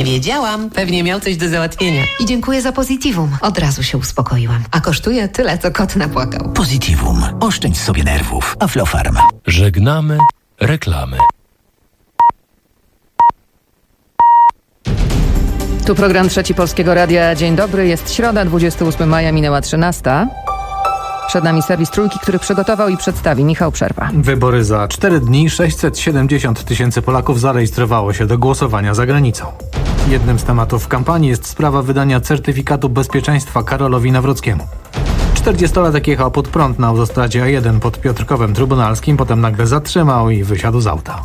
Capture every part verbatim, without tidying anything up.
Wiedziałam, pewnie miał coś do załatwienia. I dziękuję za Positivum. Od razu się uspokoiłam. A kosztuje tyle, co kot napłakał. Positivum. Oszczędź sobie nerwów. Aflofarm. Żegnamy reklamy. Tu program Trzeci Polskiego Radia. Dzień dobry, jest środa, dwudziestego ósmego maja, minęła trzynasta. Przed nami serwis Trójki, który przygotował i przedstawi Michał Przerwa. Wybory za cztery dni. sześćset siedemdziesiąt tysięcy Polaków zarejestrowało się do głosowania za granicą. Jednym z tematów kampanii jest sprawa wydania certyfikatu bezpieczeństwa Karolowi Nawrockiemu. czterdziestolatek jechał pod prąd na autostradzie A jeden pod Piotrkowem Trybunalskim, potem nagle zatrzymał i wysiadł z auta.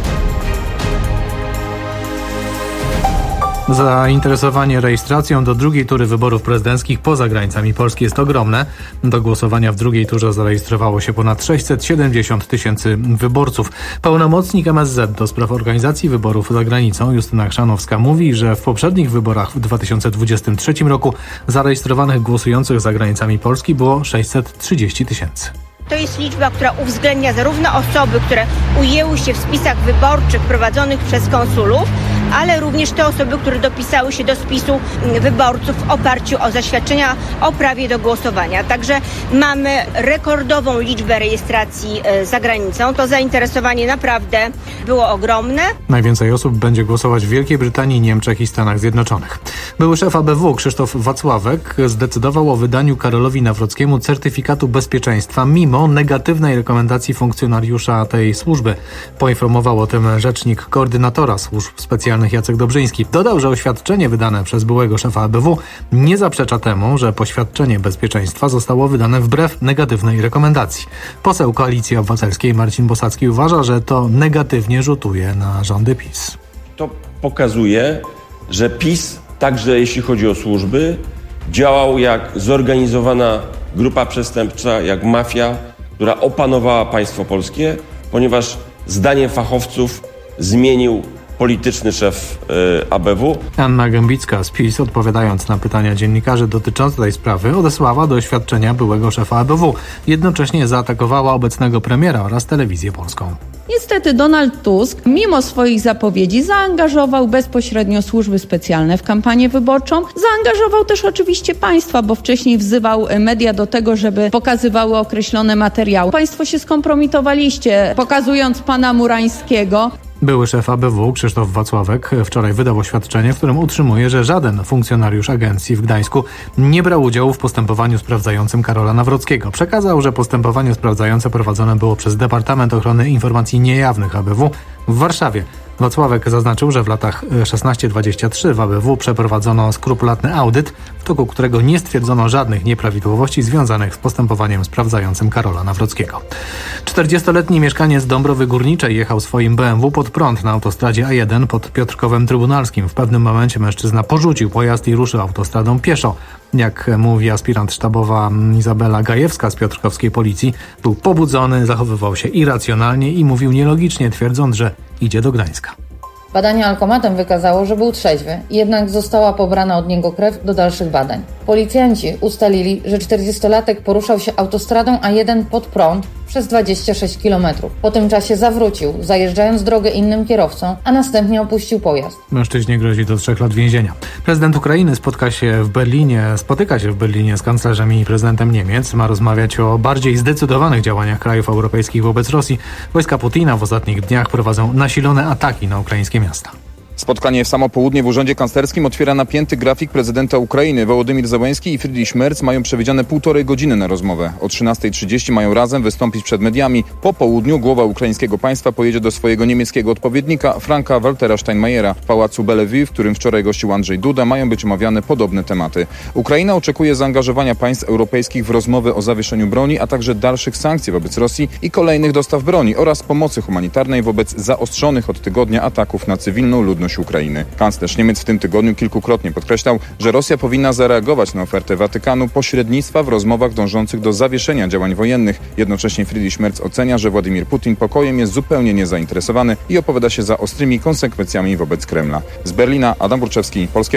Zainteresowanie rejestracją do drugiej tury wyborów prezydenckich poza granicami Polski jest ogromne. Do głosowania w drugiej turze zarejestrowało się ponad sześćset siedemdziesiąt tysięcy wyborców. Pełnomocnik M S Z do spraw organizacji wyborów za granicą Justyna Chrzanowska mówi, że w poprzednich wyborach w dwa tysiące dwudziestym trzecim roku zarejestrowanych głosujących za granicami Polski było sześćset trzydzieści tysięcy. To jest liczba, która uwzględnia zarówno osoby, które ujęły się w spisach wyborczych prowadzonych przez konsulów, ale również te osoby, które dopisały się do spisu wyborców w oparciu o zaświadczenia o prawie do głosowania. Także mamy rekordową liczbę rejestracji za granicą. To zainteresowanie naprawdę było ogromne. Najwięcej osób będzie głosować w Wielkiej Brytanii, Niemczech i Stanach Zjednoczonych. Były szef A B W Krzysztof Wacławek zdecydował o wydaniu Karolowi Nawrockiemu certyfikatu bezpieczeństwa mimo negatywnej rekomendacji funkcjonariusza tej służby. Poinformował o tym rzecznik koordynatora służb specjalnych Jacek Dobrzyński. Dodał, że oświadczenie wydane przez byłego szefa A B W nie zaprzecza temu, że poświadczenie bezpieczeństwa zostało wydane wbrew negatywnej rekomendacji. Poseł Koalicji Obywatelskiej Marcin Bosacki uważa, że to negatywnie rzutuje na rządy PiS. To pokazuje, że PiS, także jeśli chodzi o służby, działał jak zorganizowana grupa przestępcza, jak mafia, która opanowała państwo polskie, ponieważ zdaniem fachowców zmienił polityczny szef y, A B W. Anna Gębicka z PiS, odpowiadając na pytania dziennikarzy dotyczące tej sprawy, odesłała do oświadczenia byłego szefa A B W. Jednocześnie zaatakowała obecnego premiera oraz telewizję polską. Niestety Donald Tusk, mimo swoich zapowiedzi, zaangażował bezpośrednio służby specjalne w kampanię wyborczą. Zaangażował też oczywiście państwa, bo wcześniej wzywał media do tego, żeby pokazywały określone materiały. Państwo się skompromitowaliście, pokazując pana Murańskiego. Były szef A B W Krzysztof Wacławek wczoraj wydał oświadczenie, w którym utrzymuje, że żaden funkcjonariusz agencji w Gdańsku nie brał udziału w postępowaniu sprawdzającym Karola Nawrockiego. Przekazał, że postępowanie sprawdzające prowadzone było przez Departament Ochrony Informacji Niejawnych A B W w Warszawie. Wacławek zaznaczył, że w latach szesnaście dwadzieścia trzy w A B W przeprowadzono skrupulatny audyt, w toku którego nie stwierdzono żadnych nieprawidłowości związanych z postępowaniem sprawdzającym Karola Nawrockiego. czterdziestoletni mieszkaniec Dąbrowy Górniczej jechał swoim B M W pod prąd na autostradzie A jeden pod Piotrkowem Trybunalskim. W pewnym momencie mężczyzna porzucił pojazd i ruszył autostradą pieszo. Jak mówi aspirant sztabowa Izabela Gajewska z piotrkowskiej policji, był pobudzony, zachowywał się irracjonalnie i mówił nielogicznie, twierdząc, że idzie do Gdańska. Badanie alkomatem wykazało, że był trzeźwy, jednak została pobrana od niego krew do dalszych badań. Policjanci ustalili, że czterdziestolatek poruszał się autostradą A jeden pod prąd przez dwadzieścia sześć kilometrów. Po tym czasie zawrócił, zajeżdżając drogę innym kierowcom, a następnie opuścił pojazd. Mężczyźnie grozi do trzech lat więzienia. Prezydent Ukrainy spotka się w Berlinie, spotyka się w Berlinie z kanclerzem i prezydentem Niemiec. Ma rozmawiać o bardziej zdecydowanych działaniach krajów europejskich wobec Rosji. Wojska Putina w ostatnich dniach prowadzą nasilone ataki na ukraińskie miasta. Spotkanie w samo południe w Urzędzie Kanclerskim otwiera napięty grafik prezydenta Ukrainy. Wołodymyr Zełenski i Friedrich Merz mają przewidziane półtorej godziny na rozmowę. O trzynastej trzydzieści mają razem wystąpić przed mediami. Po południu głowa ukraińskiego państwa pojedzie do swojego niemieckiego odpowiednika Franka Waltera Steinmeiera. W pałacu Bellevue, w którym wczoraj gościł Andrzej Duda, mają być omawiane podobne tematy. Ukraina oczekuje zaangażowania państw europejskich w rozmowy o zawieszeniu broni, a także dalszych sankcji wobec Rosji i kolejnych dostaw broni oraz pomocy humanitarnej wobec zaostrzonych od tygodnia ataków na cywilną ludność Ukrainy. Kanclerz Niemiec w tym tygodniu kilkukrotnie podkreślał, że Rosja powinna zareagować na ofertę Watykanu pośrednictwa w rozmowach dążących do zawieszenia działań wojennych. Jednocześnie Friedrich Merz ocenia, że Władimir Putin pokojem jest zupełnie niezainteresowany i opowiada się za ostrymi konsekwencjami wobec Kremla. Z Berlina Adam Burczewski, Polskie Radio.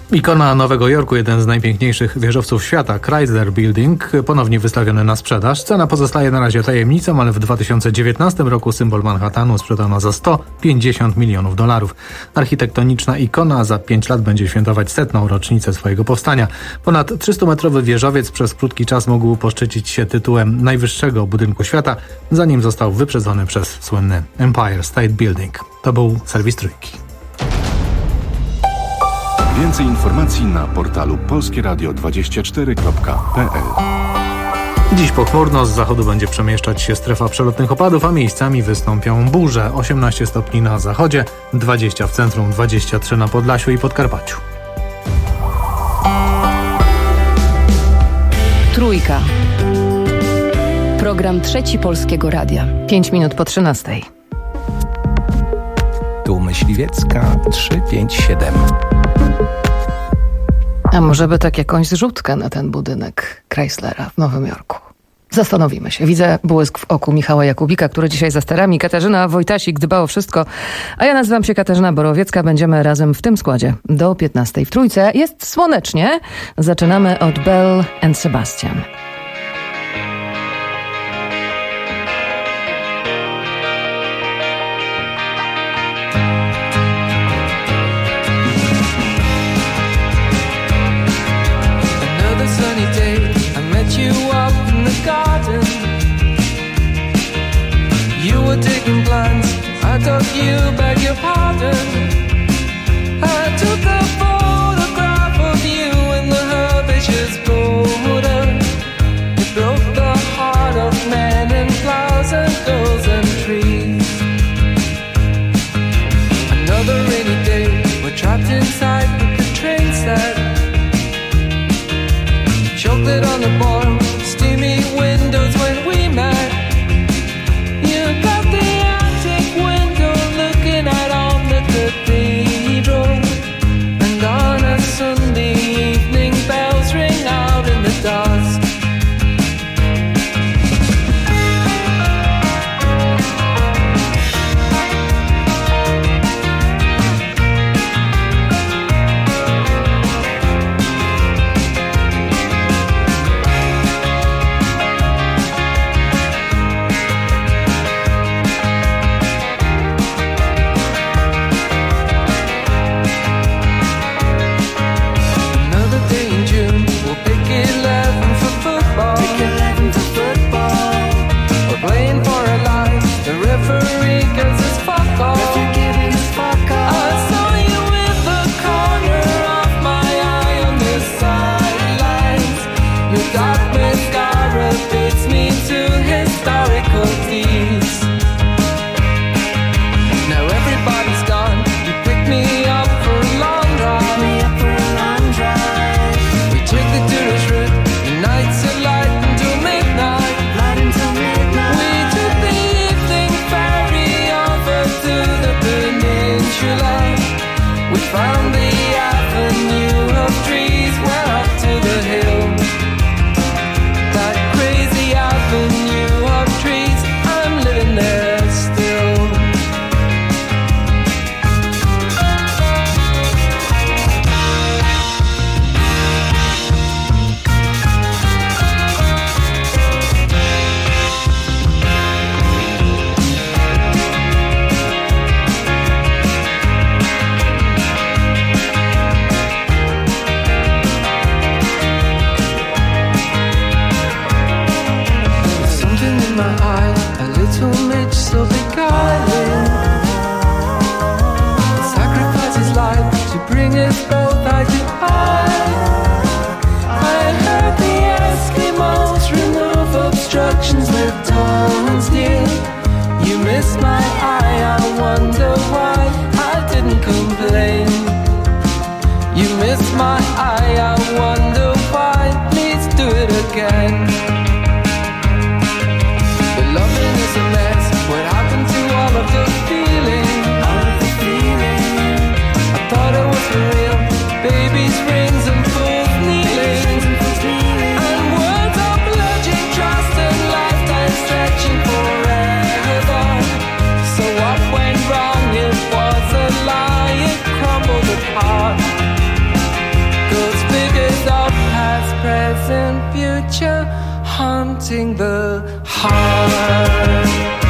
Ikona Nowego Jorku, jeden z najpiękniejszych wieżowców świata, Chrysler Building, ponownie wystawiony na sprzedaż. Cena pozostaje na razie tajemnicą, ale w dwa tysiące dziewiętnastym roku symbol Manhattanu sprzedano za sto pięćdziesiąt milionów dolarów. Architektoniczna ikona za pięć lat będzie świętować setną rocznicę swojego powstania. Ponad trzystumetrowy wieżowiec przez krótki czas mógł poszczycić się tytułem najwyższego budynku świata, zanim został wyprzedzony przez słynny Empire State Building. To był serwis Trójki. Więcej informacji na portalu polskie radio dwadzieścia cztery kropka p l. Dziś pochmurno, z zachodu będzie przemieszczać się strefa przelotnych opadów, a miejscami wystąpią burze. osiemnaście stopni na zachodzie, dwadzieścia w centrum, dwadzieścia trzy na Podlasiu i Podkarpaciu. Trójka. Program Trzeci Polskiego Radia. Pięć minut po trzynastej. Tu Myśliwiecka trzy pięć siedem. A może by tak jakąś zrzutkę na ten budynek Chryslera w Nowym Jorku? Zastanowimy się. Widzę błysk w oku Michała Jakubika, który dzisiaj za sterami. Katarzyna Wojtasik dba o wszystko. A ja nazywam się Katarzyna Borowiecka. Będziemy razem w tym składzie do piętnastej w Trójce. Jest słonecznie. Zaczynamy od Belle and Sebastian. Taking plans, I told you, beg your pardon. I took a photograph of you in the herbaceous border. It broke the heart of men and flowers and girls and trees. Another rainy day, we're trapped inside with the train set. Chocolate on the boil, steamy windows when we met. You got the attic window looking out on the cathedral, and on a Sunday evening bells ring out in the dusk. I thought it was for real. distant future haunting the heart.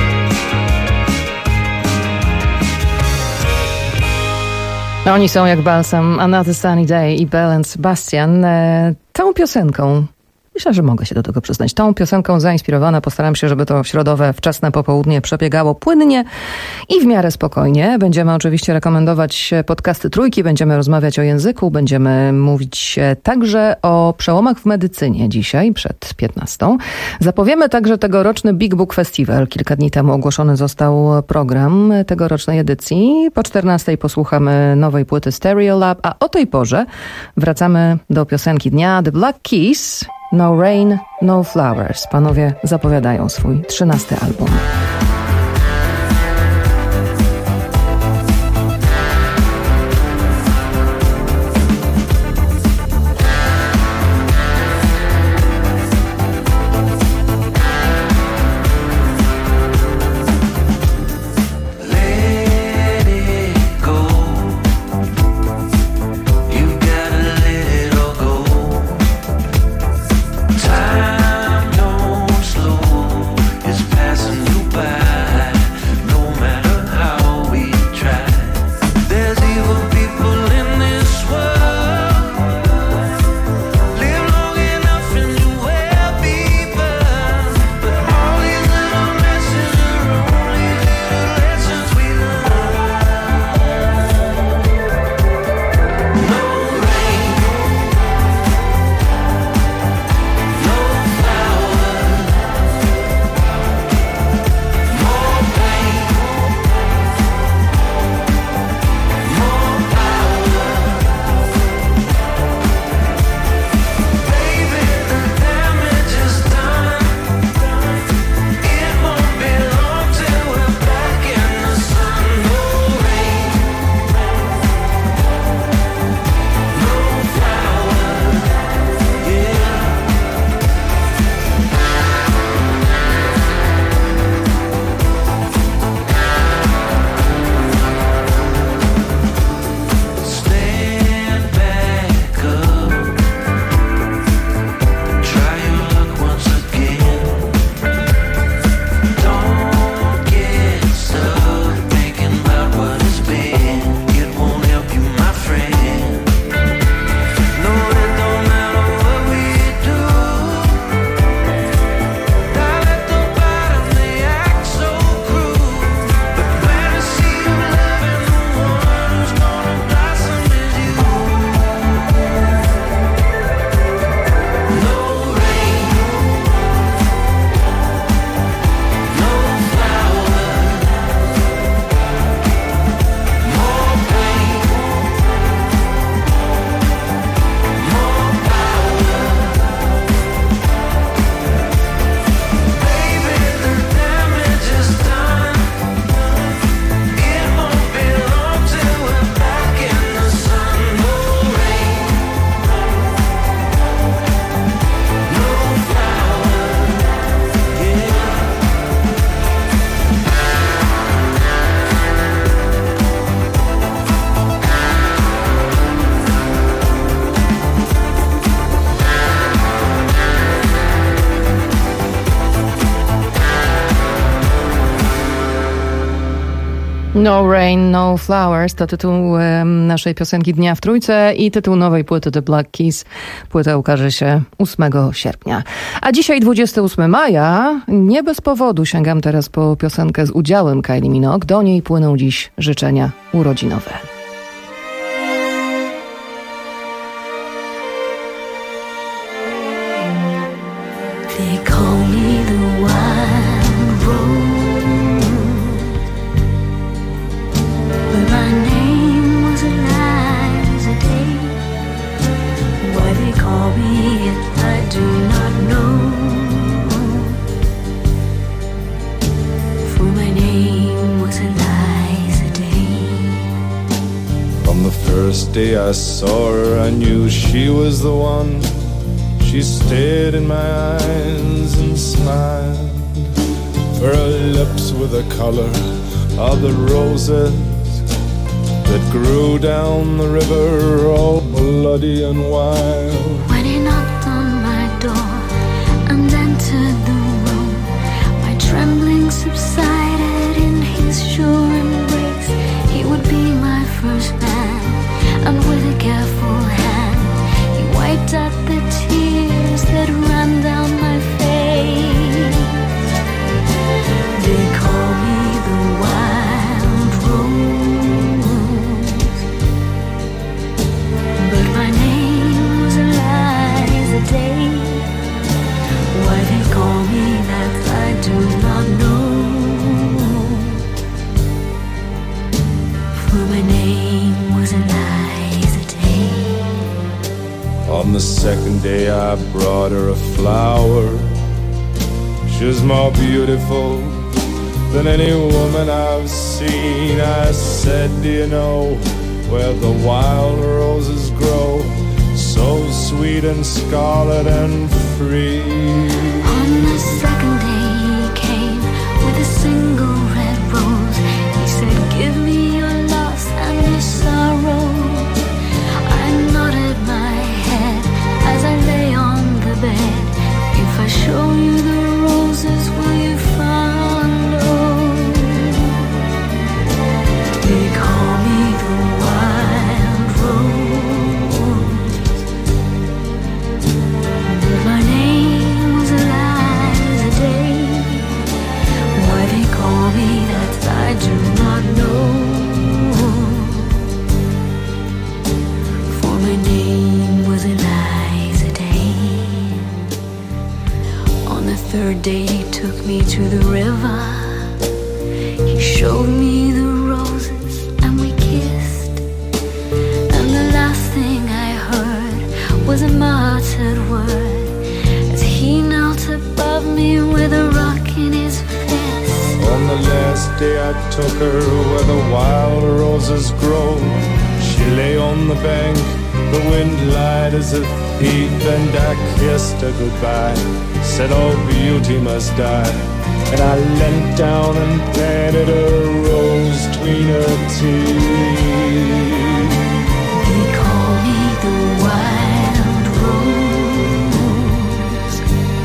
Oni są jak balsam, Another Sunny Day i Belle and Sebastian. E, tą piosenką, myślę, że mogę się do tego przyznać, tą piosenką zainspirowana, postaram się, żeby to środowe, wczesne popołudnie przebiegało płynnie i w miarę spokojnie. Będziemy oczywiście rekomendować podcasty Trójki, będziemy rozmawiać o języku, będziemy mówić także o przełomach w medycynie dzisiaj przed piętnastą. Zapowiemy także tegoroczny Big Book Festival. Kilka dni temu ogłoszony został program tegorocznej edycji. Po czternastej posłuchamy nowej płyty Stereo Lab, a o tej porze wracamy do piosenki dnia The Black Keys. No Rain, No Flowers. Panowie zapowiadają swój trzynasty album. No Rain, No Flowers to tytuł um, naszej piosenki Dnia w Trójce i tytuł nowej płyty The Black Keys. Płyta ukaże się ósmego sierpnia. A dzisiaj dwudziestego ósmego maja. Nie bez powodu sięgam teraz po piosenkę z udziałem Kylie Minogue. Do niej płyną dziś życzenia urodzinowe. They call me the wild rose, but my name was Eliza Day. Why they call me it, I do not know, for my name was Eliza Day. From the first day I saw her, I knew she was the one. She stared in my eyes and smiled. Her lips were the color of the roses that grew down the river, all bloody and wild. When he knocked on my door and entered the room. My trembling subsided in his sure embrace. He would be my first man, and with a careful hand he wiped out the tears that ran down my face. They call me the wild rose, but my name was Eliza Day. Why they call me that I do not know, for my name was Eliza Day. On the second day I brought her a flower. She was more beautiful than any woman I've seen. I said, do you know where the wild roses grow, so sweet and scarlet and free? On the second day he came with a single red rose. He said, give me your loss and your sorrow. I nodded my head as I lay on the bed. If I show you the roses, will you follow? They call me the wild rose, but my name was Eliza Day. Why they call me that I do not know, for my name was Eliza Day. On the third day he took me to the river. He showed me the roses and we kissed. And the last thing I heard was a muttered word as he knelt above me with a rock in his fist. On the last day I took her where the wild roses grow. She lay on the bank, the wind lied as a thief, and I kissed her goodbye, said all beauty must die. And I leant down and planted a rose between her teeth. They call me the wild rose,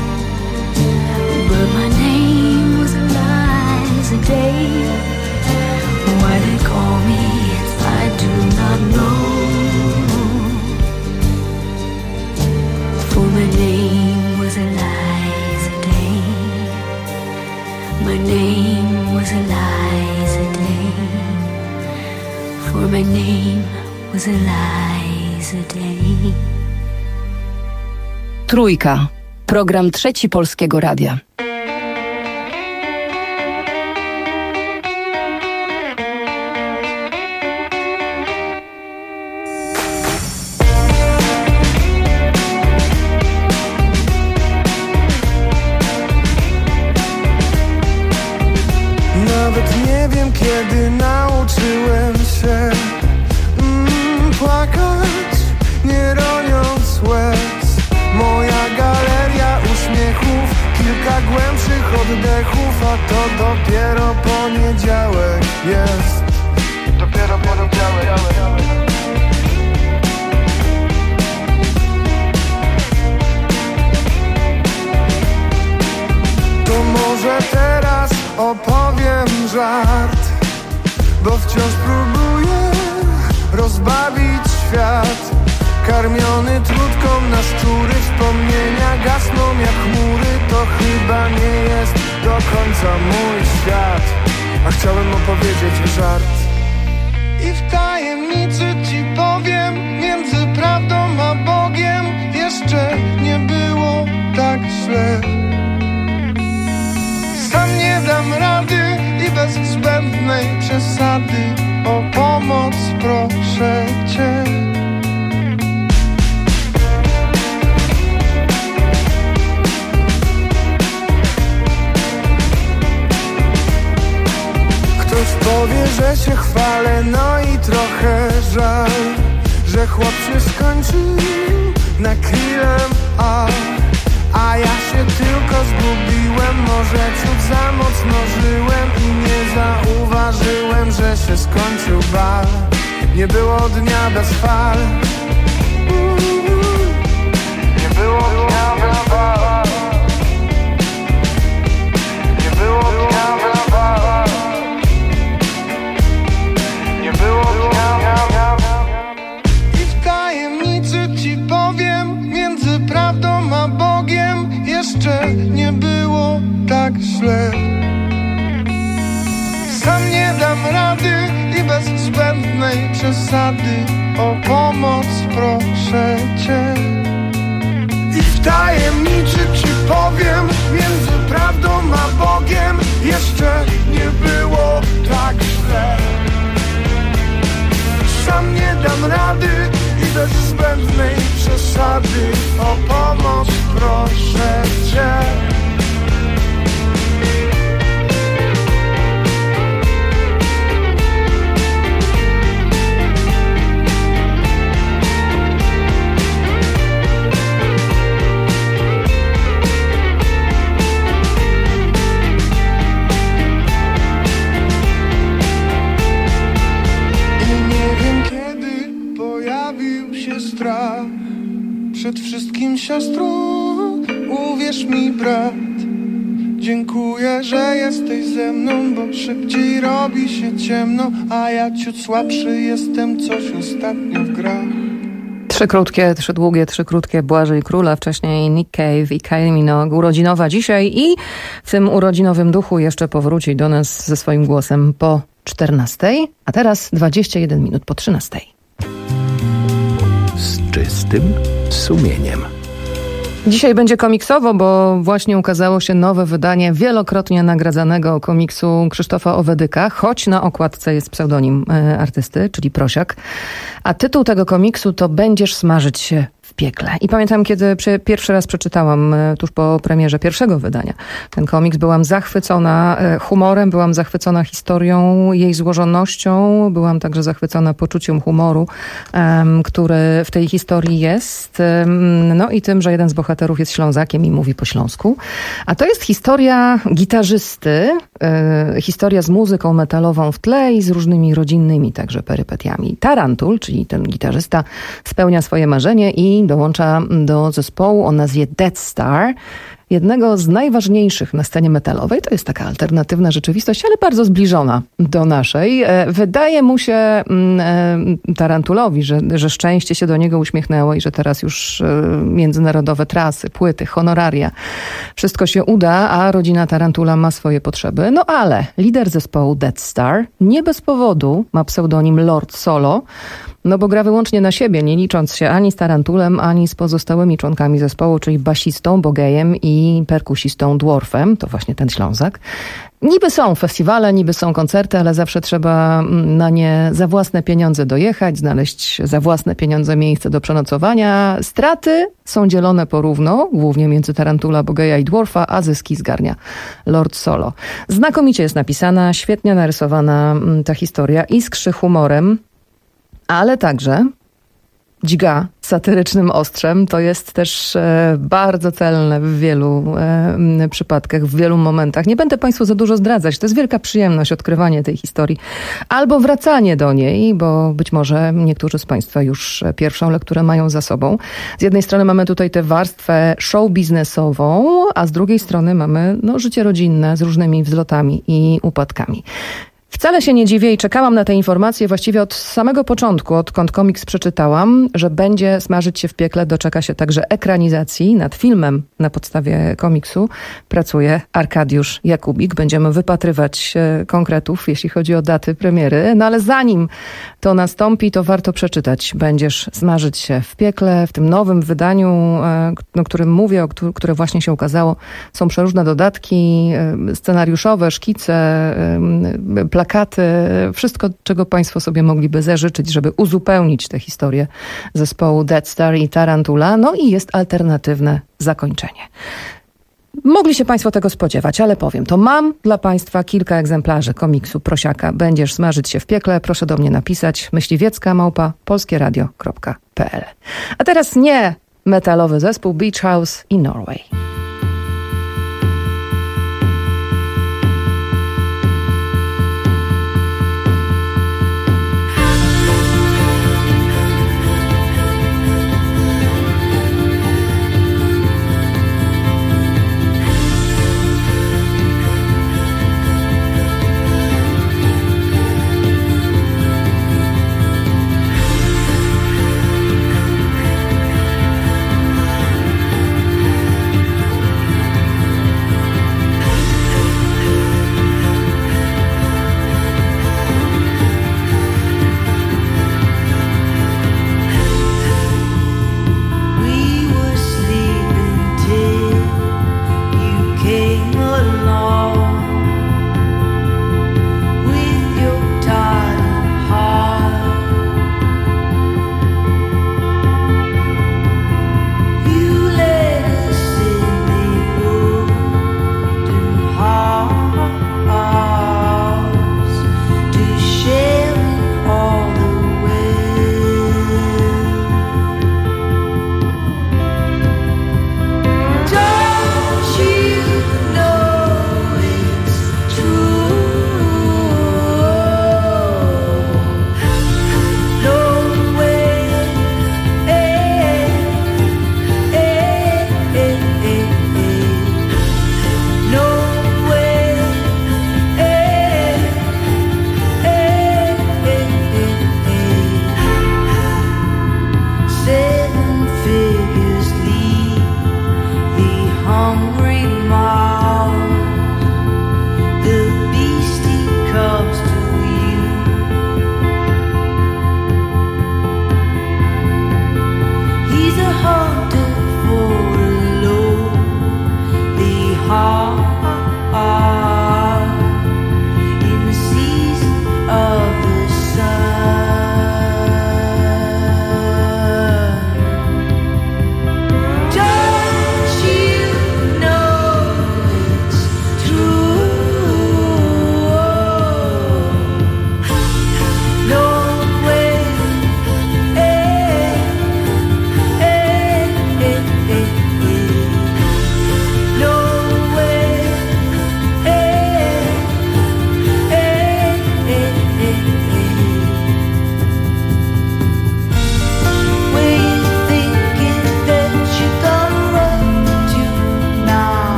but my name was Eliza Day. Why they call me it I do not know, for my name was Eliza Day. My name was Eliza Day, for my name was Eliza Day. Trójka. Program Trzeci Polskiego Radia. Nawet nie wiem, kiedy nauczyłem się mm, płakać, nie roniąc łez. Moja galeria uśmiechów, kilka głębszych oddechów, a to dopiero poniedziałek jest. Dopiero poniedziałek. To może teraz opowiem żart, bo wciąż próbuję rozbawić świat. Karmiony trutką na szczury, wspomnienia gasną jak chmury. To chyba nie jest do końca mój świat, a chciałem opowiedzieć żart. I w tajemnicy ci powiem, między prawdą a Bogiem jeszcze nie było tak źle. Sam nie dam rady i bez zbędnej przesady o pomoc proszę cię. Ktoś powie, że się chwalę, no i trochę żal, że chłop się skończył na kilem A. A ja się tylko zgubiłem, może ciut za mocno żyłem i nie zauważyłem, że się skończył bal. Nie było dnia bez fal. Nie było dnia bez fal. bez zbędnej przesady, o pomoc proszę Cię. I wtajemniczy Ci powiem, między prawdą a Bogiem jeszcze nie było tak źle. Sam nie dam rady i bez zbędnej przesady, o pomoc proszę Cię. Strach przed wszystkim, siostro, uwierz mi, brat. Dziękuję, że jesteś ze mną, bo szybciej robi się ciemno, a ja ciut słabszy jestem, coś ostatnio w grach. Trzy krótkie, trzy długie, trzy krótkie Błażej Króla, wcześniej Nick Cave i Kylie Minogue. Urodzinowa dzisiaj i w tym urodzinowym duchu jeszcze powróci do nas ze swoim głosem po czternastej, a teraz dwadzieścia jeden minut po trzynastej. Z czystym sumieniem. Dzisiaj będzie komiksowo, bo właśnie ukazało się nowe wydanie wielokrotnie nagradzanego komiksu Krzysztofa Owedyka, choć na okładce jest pseudonim e, artysty, czyli Prosiak. A tytuł tego komiksu to Będziesz smażyć się w piekle. I pamiętam, kiedy przy, pierwszy raz przeczytałam e, tuż po premierze pierwszego wydania ten komiks, byłam zachwycona e, humorem, byłam zachwycona historią, jej złożonością, byłam także zachwycona poczuciem humoru, e, który w tej historii jest. E, no i tym, że jeden z bohaterów jest Ślązakiem i mówi po śląsku. A to jest historia gitarzysty, e, historia z muzyką metalową w tle i z różnymi rodzinnymi także perypetiami. Tarantul, czyli ten gitarzysta, spełnia swoje marzenie i dołącza do zespołu o nazwie Death Star, jednego z najważniejszych na scenie metalowej. To jest taka alternatywna rzeczywistość, ale bardzo zbliżona do naszej. Wydaje mu się Tarantulowi, że, że szczęście się do niego uśmiechnęło i że teraz już międzynarodowe trasy, płyty, honoraria, wszystko się uda, a rodzina Tarantula ma swoje potrzeby. No ale lider zespołu Death Star nie bez powodu ma pseudonim Lord Solo, no bo gra wyłącznie na siebie, nie licząc się ani z Tarantulem, ani z pozostałymi członkami zespołu, czyli basistą Bogejem i perkusistą Dwarfem, to właśnie ten Ślązak. Niby są festiwale, niby są koncerty, ale zawsze trzeba na nie za własne pieniądze dojechać, znaleźć za własne pieniądze miejsce do przenocowania. Straty są dzielone porówno, głównie między Tarantula, Bogeja i Dwarfa, a zyski zgarnia Lord Solo. Znakomicie jest napisana, świetnie narysowana ta historia, iskrzy humorem, ale także dźga satyrycznym ostrzem. To jest też e, bardzo celne w wielu e, przypadkach, w wielu momentach. Nie będę Państwu za dużo zdradzać. To jest wielka przyjemność odkrywanie tej historii albo wracanie do niej, bo być może niektórzy z Państwa już pierwszą lekturę mają za sobą. Z jednej strony mamy tutaj tę warstwę show biznesową, a z drugiej strony mamy no, życie rodzinne z różnymi wzlotami i upadkami. Wcale się nie dziwię i czekałam na te informacje właściwie od samego początku, odkąd komiks przeczytałam, że będzie smażyć się w piekle, doczeka się także ekranizacji. Nad filmem na podstawie komiksu pracuje Arkadiusz Jakubik. Będziemy wypatrywać konkretów, jeśli chodzi o daty premiery. No ale zanim to nastąpi, to warto przeczytać Będziesz smażyć się w piekle. W tym nowym wydaniu, o którym mówię, o które właśnie się ukazało, są przeróżne dodatki scenariuszowe, szkice, plakaty, wszystko, czego Państwo sobie mogliby zażyczyć, żeby uzupełnić tę historię zespołu Death Star i Tarantula. No i jest alternatywne zakończenie. Mogli się Państwo tego spodziewać, ale powiem, to mam dla Państwa kilka egzemplarzy komiksu Prosiaka. Będziesz smażyć się w piekle. Proszę do mnie napisać myśliwiecka małpa polskieradio kropka p l. A teraz nie metalowy zespół Beach House i Norway.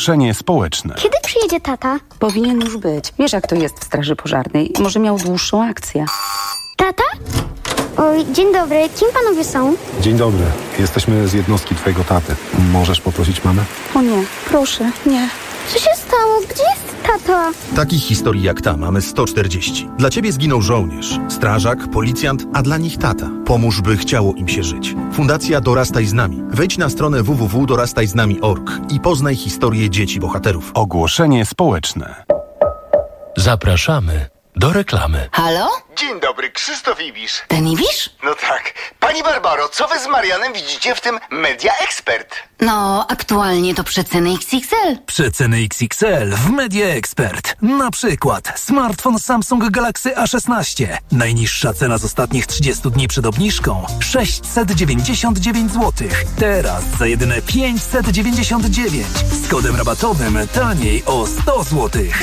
Ogłoszenie społeczne. Kiedy przyjedzie tata? Powinien już być. Wiesz, jak to jest w straży pożarnej. Może miał dłuższą akcję. Tata? Oj, dzień dobry. Kim panowie są? Dzień dobry. Jesteśmy z jednostki twojego taty. Możesz poprosić mamę? O nie, proszę, nie. Co się stało? Gdzie jest tata? Takich historii jak ta mamy sto czterdzieści. Dla ciebie zginął żołnierz, strażak, policjant, a dla nich tata. Pomóż, by chciało im się żyć. Fundacja Dorastaj z nami. Wejdź na stronę w w w kropka dorastaj z nami kropka org i poznaj historię dzieci bohaterów. Ogłoszenie społeczne. Zapraszamy do reklamy. Halo? Dzień dobry, Krzysztof Ibisz. Ten Ibisz? No tak. Pani Barbaro, co wy z Marianem widzicie w tym Media Expert? No, aktualnie to przeceny X X L. Przeceny X X L w Media Expert. Na przykład smartfon Samsung Galaxy A szesnaście. Najniższa cena z ostatnich trzydziestu dni przed obniżką sześćset dziewięćdziesiąt dziewięć złotych. Teraz za jedyne pięćset dziewięćdziesiąt dziewięć. Z kodem rabatowym taniej o sto złotych.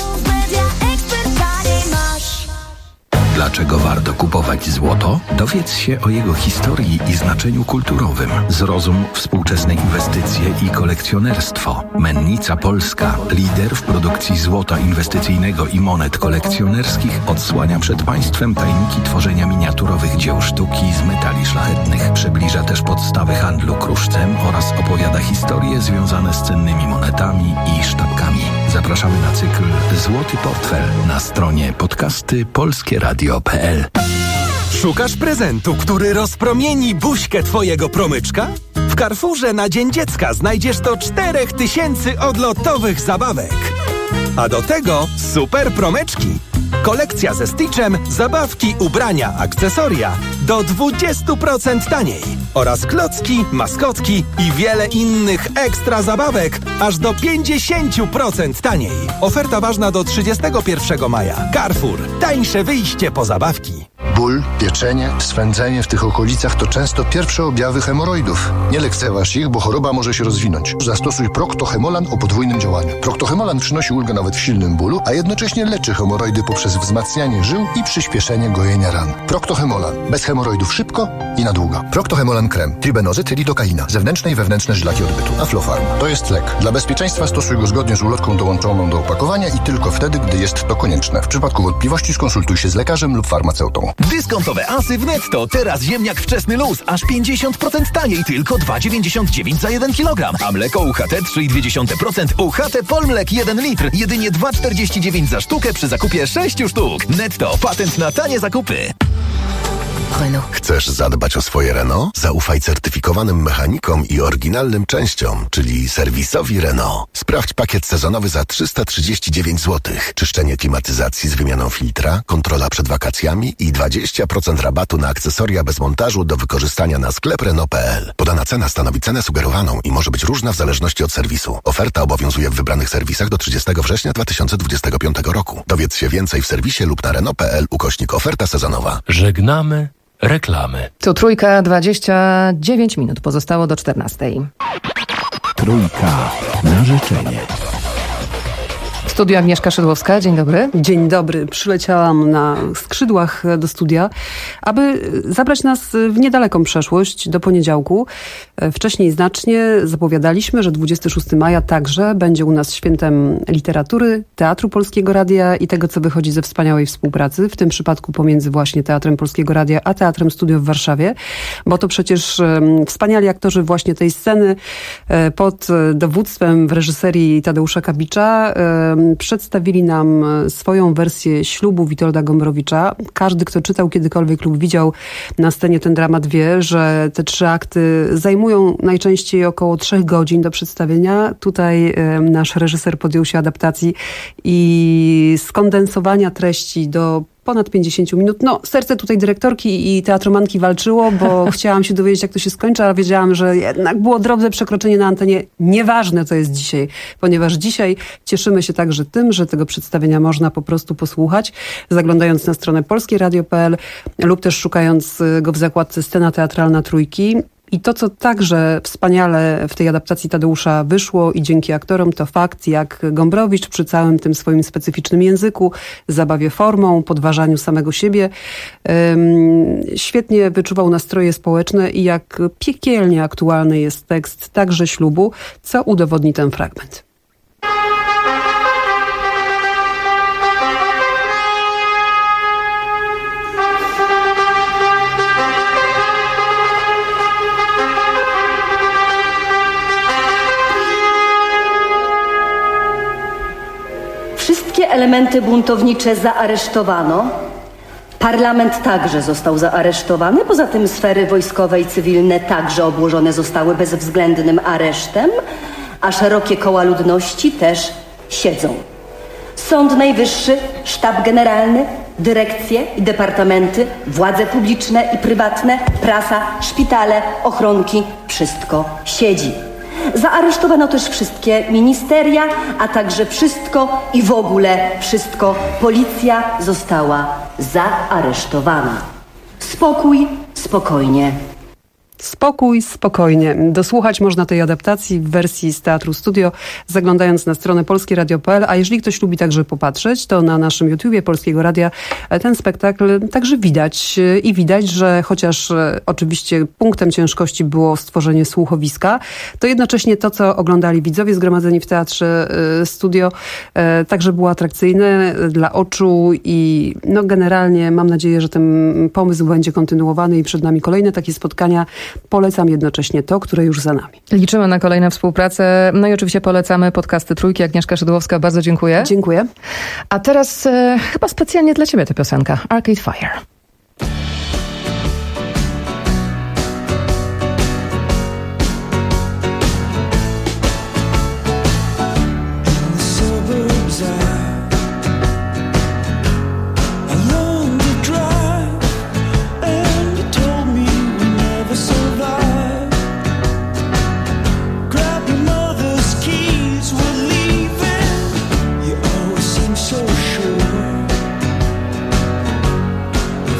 Dlaczego warto kupować złoto? Dowiedz się o jego historii i znaczeniu kulturowym. Zrozum współczesne inwestycje i kolekcjonerstwo. Mennica Polska, lider w produkcji złota inwestycyjnego i monet kolekcjonerskich, odsłania przed państwem tajniki tworzenia miniaturowych dzieł sztuki z metali szlachetnych. Przybliża też podstawy handlu kruszcem oraz opowiada historie związane z cennymi monetami i sztabkami. Zapraszamy na cykl Złoty Portfel na stronie podcasty polskie radio kropka p l. Szukasz prezentu, który rozpromieni buźkę twojego promyczka? W Carrefourze na Dzień Dziecka znajdziesz do czterech tysięcy odlotowych zabawek. A do tego super promyczki. Kolekcja ze Stitchem, zabawki, ubrania, akcesoria do dwadzieścia procent taniej. Oraz klocki, maskotki i wiele innych ekstra zabawek aż do pięćdziesiąt procent taniej. Oferta ważna do trzydziestego pierwszego maja. Carrefour. Tańsze wyjście po zabawki. Ból, pieczenie, swędzenie w tych okolicach to często pierwsze objawy hemoroidów. Nie lekceważ ich, bo choroba może się rozwinąć. Zastosuj Procto-Hemolan o podwójnym działaniu. Procto-Hemolan przynosi ulgę nawet w silnym bólu, a jednocześnie leczy hemoroidy poprzez wzmacnianie żył i przyspieszenie gojenia ran. Procto-Hemolan. Bez hemoroidów szybko i na długo. Procto-Hemolan krem. Tribenozyt, lidokaina. Zewnętrzne i wewnętrzne żylaki odbytu. Aflofarm. To jest lek. Dla bezpieczeństwa stosuj go zgodnie z ulotką dołączoną do opakowania i tylko wtedy, gdy jest to konieczne. W przypadku wątpliwości skonsultuj się z lekarzem lub farmaceutą. Dyskontowe asy w Netto. Teraz ziemniak wczesny luz. Aż pięćdziesiąt procent taniej. Tylko dwa dziewięćdziesiąt dziewięć za jeden kilogram. A mleko U H T trzy i dwie dziesiąte procent. U H T Polmlek jeden litr. Jedynie dwa czterdzieści dziewięć za sztukę przy zakupie sześciu sztuk. Netto. Patent na tanie zakupy. Renault. Chcesz zadbać o swoje Renault? Zaufaj certyfikowanym mechanikom i oryginalnym częściom, czyli serwisowi Renault. Sprawdź pakiet sezonowy za trzysta trzydzieści dziewięć złotych. Czyszczenie klimatyzacji z wymianą filtra, kontrola przed wakacjami i dwadzieścia procent rabatu na akcesoria bez montażu do wykorzystania na sklep Renault kropka p l. Podana cena stanowi cenę sugerowaną i może być różna w zależności od serwisu. Oferta obowiązuje w wybranych serwisach do trzydziestego września dwa tysiące dwudziestego piątego roku. Dowiedz się więcej w serwisie lub na Renault kropka p l ukośnik oferta sezonowa. Żegnamy reklamy. Tu trójka, dwadzieścia dziewięć minut pozostało do czternastej. Trójka na życzenie. W studiu Agnieszka Szydłowska. Dzień dobry. Dzień dobry. Przyleciałam na skrzydłach do studia, aby zabrać nas w niedaleką przeszłość, do poniedziałku. Wcześniej znacznie zapowiadaliśmy, że dwudziestego szóstego maja także będzie u nas świętem literatury, Teatru Polskiego Radia i tego, co wychodzi ze wspaniałej współpracy, w tym przypadku pomiędzy właśnie Teatrem Polskiego Radia a Teatrem Studio w Warszawie, bo to przecież wspaniali aktorzy właśnie tej sceny pod dowództwem w reżyserii Tadeusza Kabicza przedstawili nam swoją wersję ślubu Witolda Gombrowicza. Każdy, kto czytał kiedykolwiek lub widział na scenie ten dramat, wie, że te trzy akty zajmują najczęściej około trzech godzin do przedstawienia. Tutaj nasz reżyser podjął się adaptacji i skondensowania treści do ponad pięćdziesiąt minut. No, serce tutaj dyrektorki i teatromanki walczyło, bo chciałam się dowiedzieć, jak to się skończy, ale wiedziałam, że jednak było drobne przekroczenie na antenie. Nieważne, co jest dzisiaj, ponieważ dzisiaj cieszymy się także tym, że tego przedstawienia można po prostu posłuchać, zaglądając na stronę polskie radio kropka p l lub też szukając go w zakładce Scena Teatralna Trójki. I to, co także wspaniale w tej adaptacji Tadeusza wyszło i dzięki aktorom, to fakt, jak Gombrowicz przy całym tym swoim specyficznym języku, zabawie formą, podważaniu samego siebie, um, świetnie wyczuwał nastroje społeczne i jak piekielnie aktualny jest tekst także ślubu, co udowodni ten fragment. elementy buntownicze zaaresztowano. Parlament także został zaaresztowany. Poza tym sfery wojskowe i cywilne także obłożone zostały bezwzględnym aresztem, a szerokie koła ludności też siedzą. Sąd Najwyższy, Sztab Generalny, dyrekcje i departamenty, władze publiczne i prywatne, prasa, szpitale, ochronki, wszystko siedzi. Zaaresztowano też wszystkie ministeria, a także wszystko i w ogóle wszystko. Policja została zaaresztowana. Spokój, spokojnie. Spokój, spokojnie. Dosłuchać można tej adaptacji w wersji z Teatru Studio, zaglądając na stronę polskie radio kropka p l, a jeżeli ktoś lubi także popatrzeć, to na naszym YouTubie Polskiego Radia ten spektakl także widać. I widać, że chociaż oczywiście punktem ciężkości było stworzenie słuchowiska, to jednocześnie to, co oglądali widzowie zgromadzeni w Teatrze Studio, także było atrakcyjne dla oczu i no generalnie mam nadzieję, że ten pomysł będzie kontynuowany i przed nami kolejne takie spotkania. Polecam jednocześnie to, które już za nami. Liczymy na kolejne współpracę. No i oczywiście polecamy podcasty Trójki. Agnieszka Szydłowska, bardzo dziękuję. Dziękuję. A teraz e, chyba specjalnie dla ciebie ta piosenka. Arcade Fire. So sure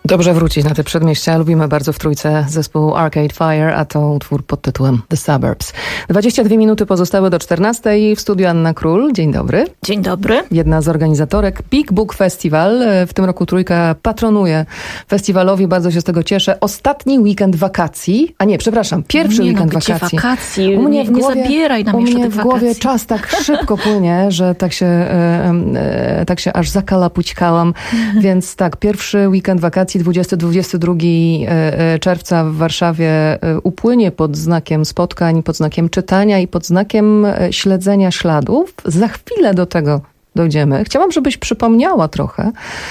Dobrze wrócić na te przedmieścia. Lubimy bardzo w Trójce zespół Arcade Fire, a to utwór pod tytułem The Suburbs. dwadzieścia dwie minuty pozostały do czternastej. W studiu Anna Król. Dzień dobry. Dzień dobry. Jedna z organizatorek Big Book Festival. W tym roku Trójka patronuje festiwalowi. Bardzo się z tego cieszę. Ostatni weekend wakacji. A nie, przepraszam. Pierwszy nie, weekend no, wakacji. wakacji. U mnie w nie, głowie, nie zabieraj nam u jeszcze mnie tych w głowie wakacji. czas tak szybko płynie, że tak się, e, e, tak się aż zakalapućkałam. Więc tak, pierwszy weekend wakacji dwudziestego do dwudziestego drugiego czerwca w Warszawie upłynie pod znakiem spotkań, pod znakiem czytania i pod znakiem śledzenia śladów. Za chwilę do tego dojdziemy. Chciałam, żebyś przypomniała trochę,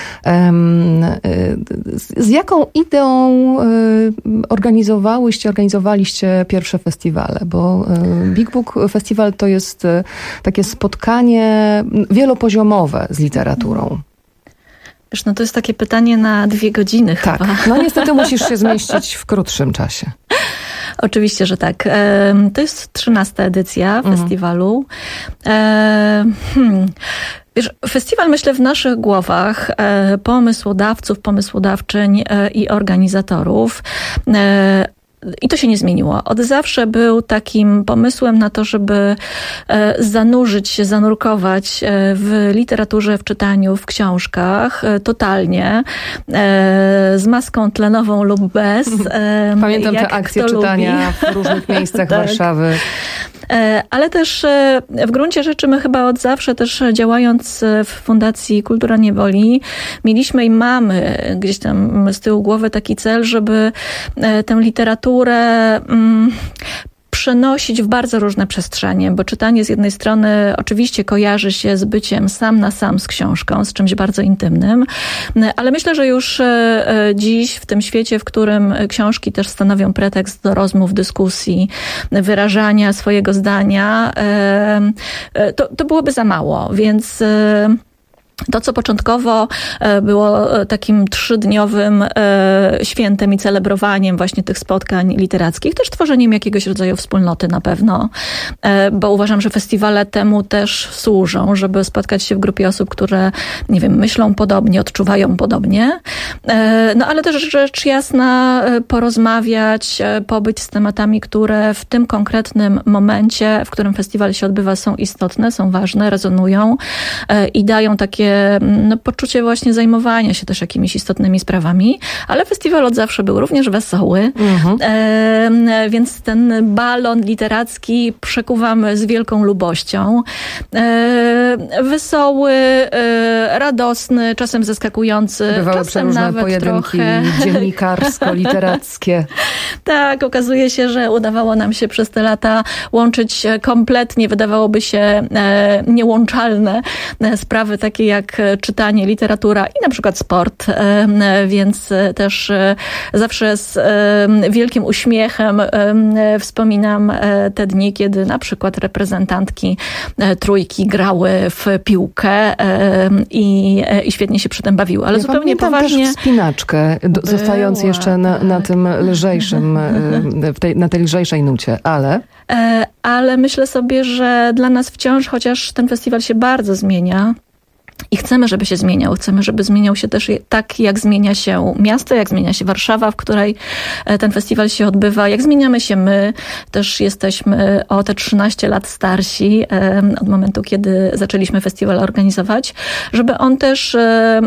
z jaką ideą organizowałyście, organizowaliście pierwsze festiwale, bo Big Book Festival to jest takie spotkanie wielopoziomowe z literaturą. Wiesz, no to jest takie pytanie na dwie godziny tak. chyba. No niestety musisz się zmieścić w krótszym czasie. Oczywiście, że tak. To jest trzynasta edycja mhm. festiwalu. Hmm. Wiesz, festiwal, myślę, w naszych głowach pomysłodawców, pomysłodawczyń i organizatorów. I to się nie zmieniło. Od zawsze był takim pomysłem na to, żeby zanurzyć się, zanurkować w literaturze, w czytaniu, w książkach totalnie, z maską tlenową lub bez. Pamiętam te akcje czytania lubi. w różnych miejscach tak. Warszawy. Ale też w gruncie rzeczy my chyba od zawsze też działając w Fundacji Kultura Niewoli mieliśmy i mamy gdzieś tam z tyłu głowy taki cel, żeby tę literaturę mm, przenosić w bardzo różne przestrzenie, bo czytanie z jednej strony oczywiście kojarzy się z byciem sam na sam z książką, z czymś bardzo intymnym, ale myślę, że już dziś w tym świecie, w którym książki też stanowią pretekst do rozmów, dyskusji, wyrażania swojego zdania, to, to byłoby za mało, więc to, co początkowo było takim trzydniowym świętem i celebrowaniem właśnie tych spotkań literackich, też tworzeniem jakiegoś rodzaju wspólnoty na pewno, bo uważam, że festiwale temu też służą, żeby spotkać się w grupie osób, które, nie wiem, myślą podobnie, odczuwają podobnie, no ale też rzecz jasna porozmawiać, pobyć z tematami, które w tym konkretnym momencie, w którym festiwal się odbywa, są istotne, są ważne, rezonują i dają takie no, poczucie właśnie zajmowania się też jakimiś istotnymi sprawami, ale festiwal od zawsze był również wesoły, mhm. e, więc ten balon literacki przekuwamy z wielką lubością. E, wesoły, e, radosny, czasem zaskakujący, bywały czasem przeróżne nawet pojedynki trochę dziennikarsko-literackie. Tak, okazuje się, że udawało nam się przez te lata łączyć kompletnie, wydawałoby się e, niełączalne e, sprawy takie jak czytanie, literatura i na przykład sport, więc też zawsze z wielkim uśmiechem wspominam te dni, kiedy na przykład reprezentantki Trójki grały w piłkę i, i świetnie się przy tym bawiły, ale ja zupełnie poważnie. Też wspinaczkę, do, zostając jeszcze na, na tym lżejszym, w tej, na tej lżejszej nucie, ale... Ale myślę sobie, że dla nas wciąż, chociaż ten festiwal się bardzo zmienia, i chcemy, żeby się zmieniał. Chcemy, żeby zmieniał się też tak, jak zmienia się miasto, jak zmienia się Warszawa, w której ten festiwal się odbywa, jak zmieniamy się my. Też jesteśmy o te trzynaście lat starsi od momentu, kiedy zaczęliśmy festiwal organizować, żeby on też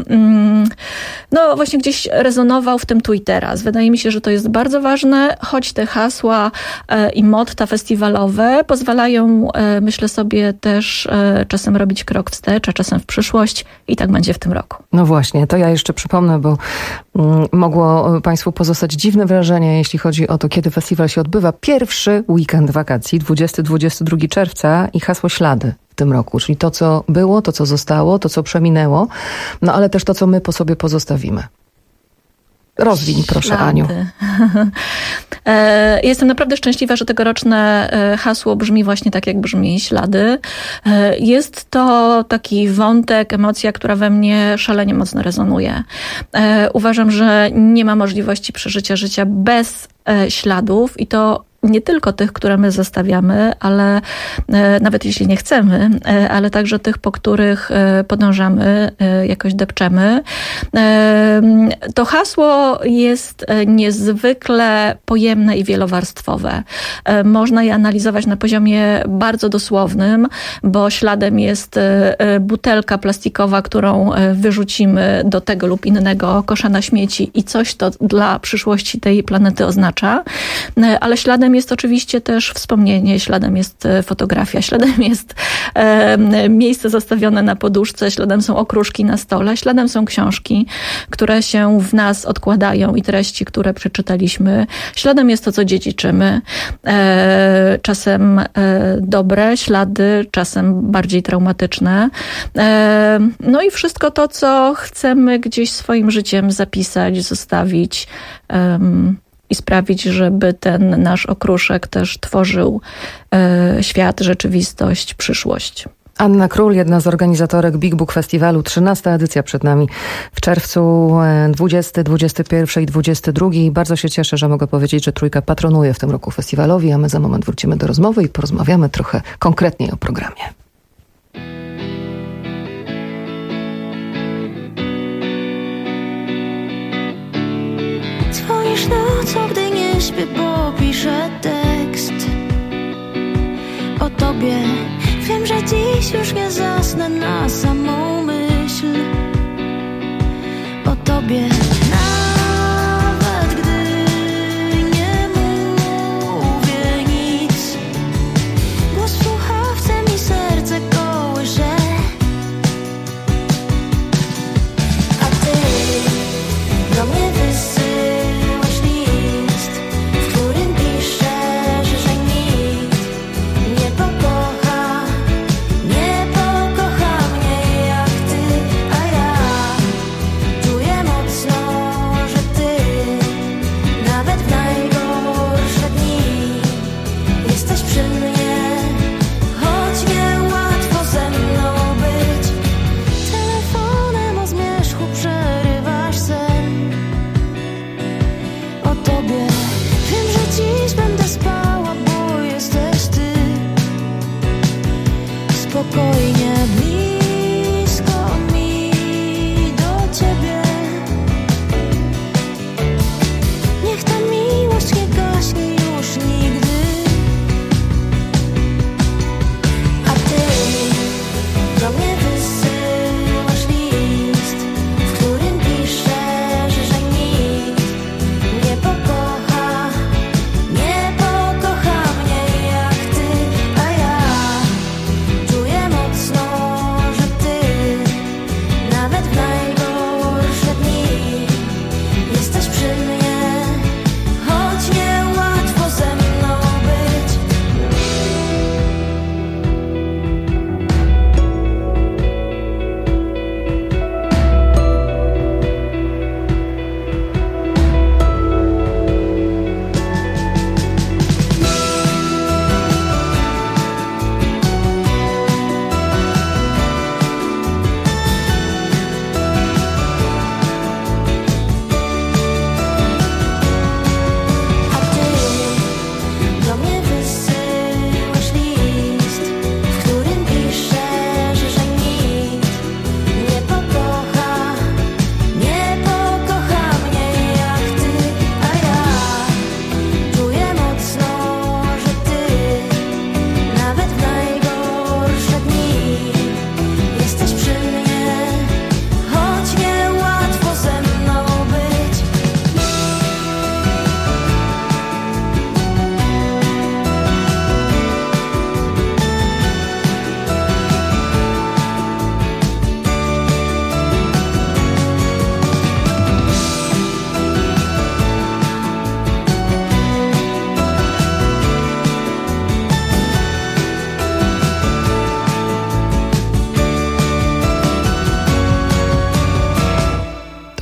no właśnie gdzieś rezonował w tym tu i teraz. Wydaje mi się, że to jest bardzo ważne, choć te hasła i motta festiwalowe pozwalają, myślę sobie, też czasem robić krok wstecz, a czasem w przyszłość. I tak będzie w tym roku. No właśnie, to ja jeszcze przypomnę, bo mm, mogło Państwu pozostać dziwne wrażenie, jeśli chodzi o to, kiedy festiwal się odbywa. Pierwszy weekend wakacji, dwudziestego do dwudziestego drugiego czerwca i hasło ślady w tym roku, czyli to, co było, to, co zostało, to, co przeminęło, no ale też to, co my po sobie pozostawimy. Rozwiń, proszę, Ślady. Aniu. Jestem naprawdę szczęśliwa, że tegoroczne hasło brzmi właśnie tak, jak brzmi ślady. Jest to taki wątek, emocja, która we mnie szalenie mocno rezonuje. Uważam, że nie ma możliwości przeżycia życia bez śladów i to nie tylko tych, które my zostawiamy, ale nawet jeśli nie chcemy, ale także tych, po których podążamy, jakoś depczemy. To hasło jest niezwykle pojemne i wielowarstwowe. Można je analizować na poziomie bardzo dosłownym, bo śladem jest butelka plastikowa, którą wyrzucimy do tego lub innego kosza na śmieci i coś to dla przyszłości tej planety oznacza, ale śladem jest oczywiście też wspomnienie, śladem jest fotografia, śladem jest e, miejsce zostawione na poduszce, śladem są okruszki na stole, śladem są książki, które się w nas odkładają i treści, które przeczytaliśmy. Śladem jest to, co dziedziczymy. E, czasem e, dobre ślady, czasem bardziej traumatyczne. E, no i wszystko to, co chcemy gdzieś swoim życiem zapisać, zostawić, e, i sprawić, żeby ten nasz okruszek też tworzył e, świat, rzeczywistość, przyszłość. Anna Król, jedna z organizatorek Big Book Festiwalu, trzynasta edycja przed nami w czerwcu, dwudziestego, dwudziestego pierwszego i dwudziestego drugiego. Bardzo się cieszę, że mogę powiedzieć, że Trójka patronuje w tym roku festiwalowi, a my za moment wrócimy do rozmowy i porozmawiamy trochę konkretniej o programie. Dzwonisz nocą, gdy nie śpię, popiszę tekst o tobie. Wiem, że dziś już nie zasnę na samą myśl o tobie. Nawet gdy nie mówię nic, głos w słuchawce mi serce kołysze. A ty do mnie wysyłasz list, w którym piszesz, że nikt nie pokocha, nie pokocha mnie jak ty, a ja czuję mocno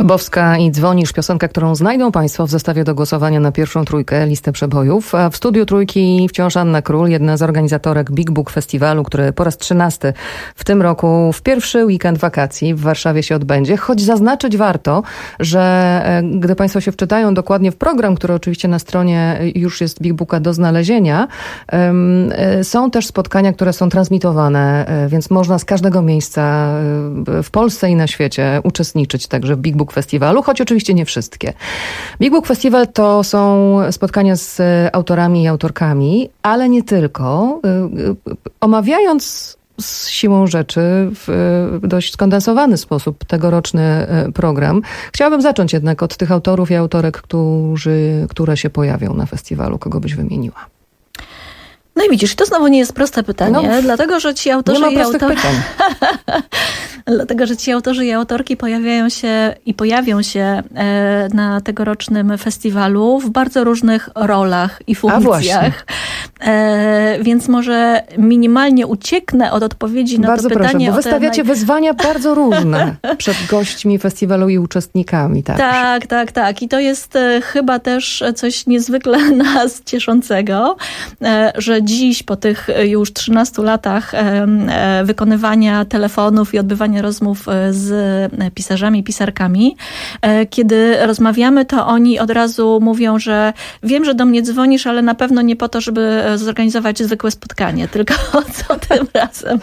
Bobska i Dzwonisz, piosenka, którą znajdą Państwo w zestawie do głosowania na pierwszą trójkę listy przebojów. A w studiu trójki wciąż Anna Król, jedna z organizatorek Big Book Festiwalu, który po raz trzynasty w tym roku w pierwszy weekend wakacji w Warszawie się odbędzie. Choć zaznaczyć warto, że gdy Państwo się wczytają dokładnie w program, który oczywiście na stronie już jest Big Booka do znalezienia, są też spotkania, które są transmitowane, więc można z każdego miejsca w Polsce i na świecie uczestniczyć także w Big Book Festiwalu, choć oczywiście nie wszystkie. Big Book Festival to są spotkania z autorami i autorkami, ale nie tylko. Omawiając z siłą rzeczy w dość skondensowany sposób tegoroczny program, chciałabym zacząć jednak od tych autorów i autorek, którzy, które się pojawią na festiwalu. Kogo byś wymieniła? No i widzisz, to znowu nie jest proste pytanie, no, dlatego że ci autorzy nie ma i prostych autor... pytań. Dlatego, że ci autorzy i autorki pojawiają się i pojawią się na tegorocznym festiwalu w bardzo różnych rolach i funkcjach. E, więc może minimalnie ucieknę od odpowiedzi na bardzo to pytanie. Proszę, bo wystawiacie naj... wyzwania bardzo różne przed gośćmi festiwalu i uczestnikami. Tak, tak, tak, tak. I to jest e, chyba też coś niezwykle nas cieszącego, e, że dziś po tych już trzynastu latach e, e, wykonywania telefonów i odbywania rozmów z pisarzami i pisarkami, e, kiedy rozmawiamy, to oni od razu mówią, że wiem, że do mnie dzwonisz, ale na pewno nie po to, żeby zorganizować zwykłe spotkanie, tylko co tym razem.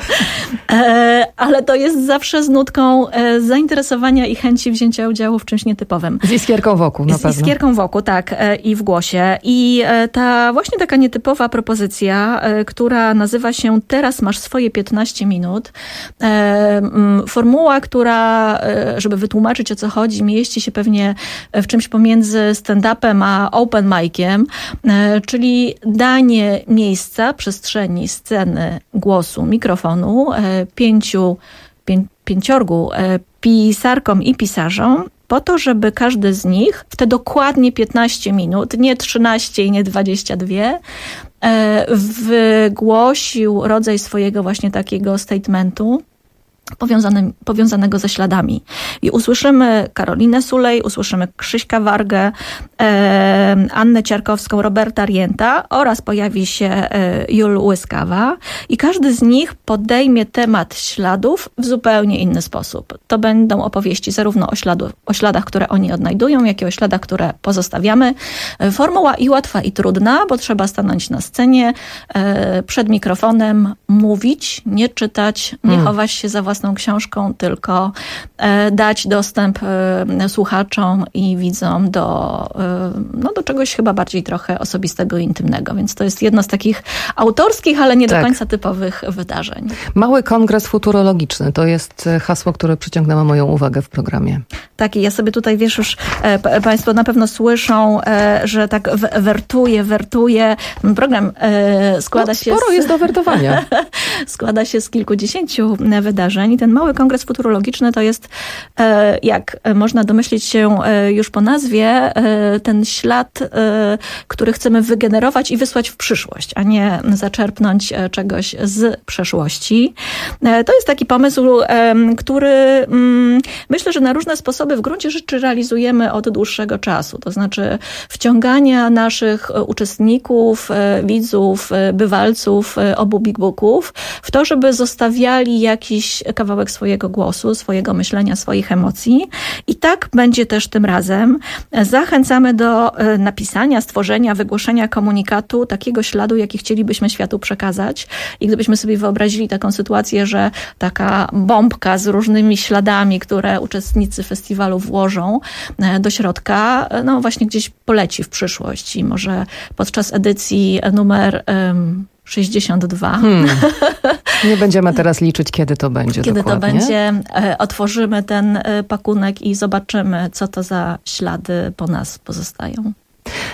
E, ale to jest zawsze z nutką e, zainteresowania i chęci wzięcia udziału w czymś nietypowym. Z iskierką wokół, na z, pewno. Z iskierką wokół, tak. E, I w głosie. I e, ta właśnie taka nietypowa propozycja, e, która nazywa się Teraz masz swoje piętnaście minut. E, m, formuła, która, e, żeby wytłumaczyć, o co chodzi, mieści się pewnie w czymś pomiędzy stand-upem a open miciem, e, czyli danie miejsca, przestrzeni, sceny, głosu, mikrofonu, e, pięciu, pię, pięciorgu e, pisarkom i pisarzom, po to, żeby każdy z nich w te dokładnie piętnaście minut, nie trzynaście i nie dwadzieścia dwa, e, wygłosił rodzaj swojego właśnie takiego statementu, Powiązane, powiązanego ze śladami. I usłyszymy Karolinę Sulej, usłyszymy Krzyśka Wargę, e, Annę Ciarkowską, Roberta Rienta oraz pojawi się e, Jul Łyskawa i każdy z nich podejmie temat śladów w zupełnie inny sposób. To będą opowieści zarówno o, śladu, o śladach, które oni odnajdują, jak i o śladach, które pozostawiamy. Formuła i łatwa, i trudna, bo trzeba stanąć na scenie, e, przed mikrofonem, mówić, nie czytać, nie hmm. chować się za własną książką, tylko e, dać dostęp e, słuchaczom i widzom do, e, no, do czegoś chyba bardziej trochę osobistego i intymnego. Więc to jest jedno z takich autorskich, ale nie tak. do końca typowych wydarzeń. Mały kongres futurologiczny to jest hasło, które przyciągnęło moją uwagę w programie. Tak, i ja sobie tutaj, wiesz, już e, p- Państwo na pewno słyszą, e, że tak w- wertuję, wertuję. Program e, składa no, się... Sporo z... jest do wertowania. składa się z kilkudziesięciu wydarzeń. I ten mały kongres futurologiczny to jest, jak można domyślić się już po nazwie, ten ślad, który chcemy wygenerować i wysłać w przyszłość, a nie zaczerpnąć czegoś z przeszłości. To jest taki pomysł, który myślę, że na różne sposoby w gruncie rzeczy realizujemy od dłuższego czasu. To znaczy wciągania naszych uczestników, widzów, bywalców obu Big Booków w to, żeby zostawiali jakiś kawałek swojego głosu, swojego myślenia, swoich emocji. I tak będzie też tym razem. Zachęcamy do napisania, stworzenia, wygłoszenia komunikatu, takiego śladu, jaki chcielibyśmy światu przekazać. I gdybyśmy sobie wyobrazili taką sytuację, że taka bombka z różnymi śladami, które uczestnicy festiwalu włożą do środka, no właśnie gdzieś poleci w przyszłość i może podczas edycji numer um, sześćdziesiąt dwa. Hmm. Nie będziemy teraz liczyć, kiedy to będzie. Kiedy dokładnie. to będzie, otworzymy ten pakunek i zobaczymy, co to za ślady po nas pozostają.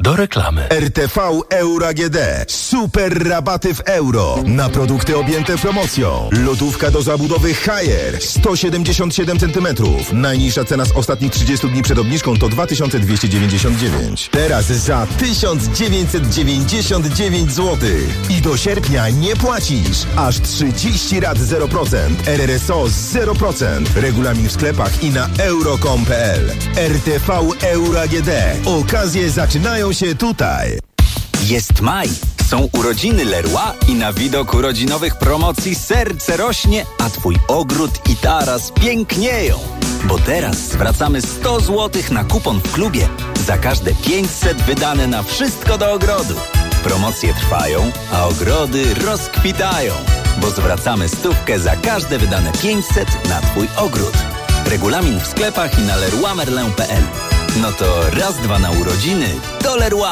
do reklamy. R T V Euro A G D. Super rabaty w euro. Na produkty objęte promocją. Lodówka do zabudowy Haier. sto siedemdziesiąt siedem centymetrów. Najniższa cena z ostatnich trzydziestu dni przed obniżką to dwa tysiące dwieście dziewięćdziesiąt dziewięć. Teraz za tysiąc dziewięćset dziewięćdziesiąt dziewięć złotych. I do sierpnia nie płacisz. Aż trzydzieści rat zero procent. R R S O zero procent. Regulamin w sklepach i na euro kropka com kropka p l. R T V Euro A G D. Okazje zaczynają się tutaj. Jest maj, są urodziny Leroy i na widok urodzinowych promocji serce rośnie, a twój ogród i taras pięknieją. Bo teraz zwracamy sto złotych na kupon w klubie za każde pięćset wydane na wszystko do ogrodu. Promocje trwają, a ogrody rozkwitają, bo zwracamy stówkę za każde wydane pięćset na twój ogród. Regulamin w sklepach i na leroy merlin kropka p l. No to raz, dwa na urodziny do Leroy.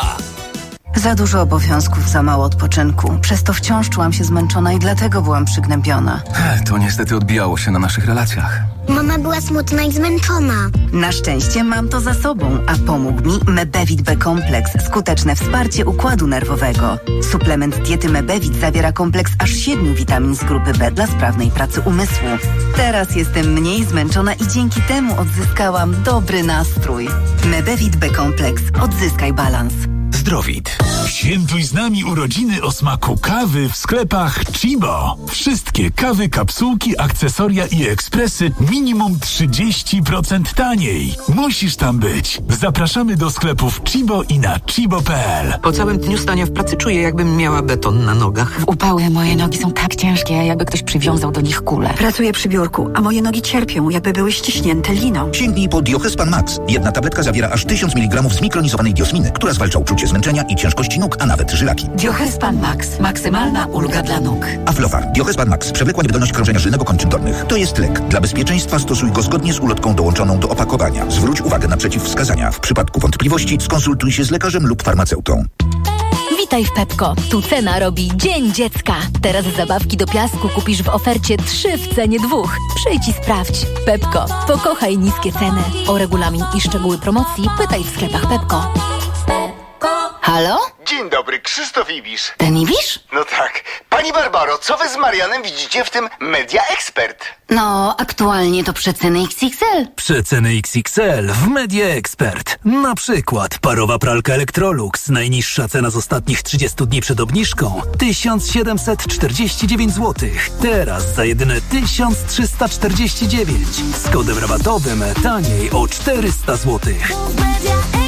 Za dużo obowiązków, za mało odpoczynku. Przez to wciąż czułam się zmęczona i dlatego byłam przygnębiona. To niestety odbijało się na naszych relacjach. Mama była smutna i zmęczona. Na szczęście mam to za sobą, a pomógł mi Mebevit B Kompleks. Skuteczne wsparcie układu nerwowego. Suplement diety Mebevit zawiera kompleks aż siedmiu witamin z grupy B dla sprawnej pracy umysłu. Teraz jestem mniej zmęczona i dzięki temu odzyskałam dobry nastrój. Mebevit B Kompleks. Odzyskaj balans. Zdrowit. Świętuj z nami urodziny o smaku kawy w sklepach Chibo. Wszystkie kawy, kapsułki, akcesoria i ekspresy minimum trzydzieści procent taniej. Musisz tam być. Zapraszamy do sklepów Chibo i na chibo kropka p l. Po całym dniu stania w pracy czuję, jakbym miała beton na nogach. W upały moje nogi są tak ciężkie, jakby ktoś przywiązał do nich kulę. Pracuję przy biurku, a moje nogi cierpią, jakby były ściśnięte liną. Sięgnij po Diochespan Max. Jedna tabletka zawiera aż tysiąc miligramów zmikronizowanej diosminy, która zwalcza uczucie zmęczenia i ciężkości nóg, a nawet żylaki. Diochespan Max. Maksymalna ulga dla nóg. Aflofar. Diochespan Max. Przewlekła niewydolność krążenia żylnego kończyn dolnych. To jest lek. Dla bezpieczeństwa stosuj go zgodnie z ulotką dołączoną do opakowania. Zwróć uwagę na przeciwwskazania. W przypadku wątpliwości skonsultuj się z lekarzem lub farmaceutą. Witaj w Pepko. Tu cena robi Dzień Dziecka. Teraz zabawki do piasku kupisz w ofercie trzy w cenie dwóch. Przyjdź i sprawdź. Pepko. Pokochaj niskie ceny. O regulamin i szczegóły promocji pytaj w sklepach Pepko. Halo? Dzień dobry, Krzysztof Ibisz. Ten Ibisz? No tak. Pani Barbaro, co wy z Marianem widzicie w tym Media Expert? No, aktualnie to przeceny X X L. Przeceny X X L w Media Expert. Na przykład parowa pralka Electrolux. Najniższa cena z ostatnich trzydziestu dni przed obniżką tysiąc siedemset czterdzieści dziewięć złotych. Teraz za jedyne tysiąc trzysta czterdzieści dziewięć. Z kodem rabatowym taniej o czterysta złotych. Media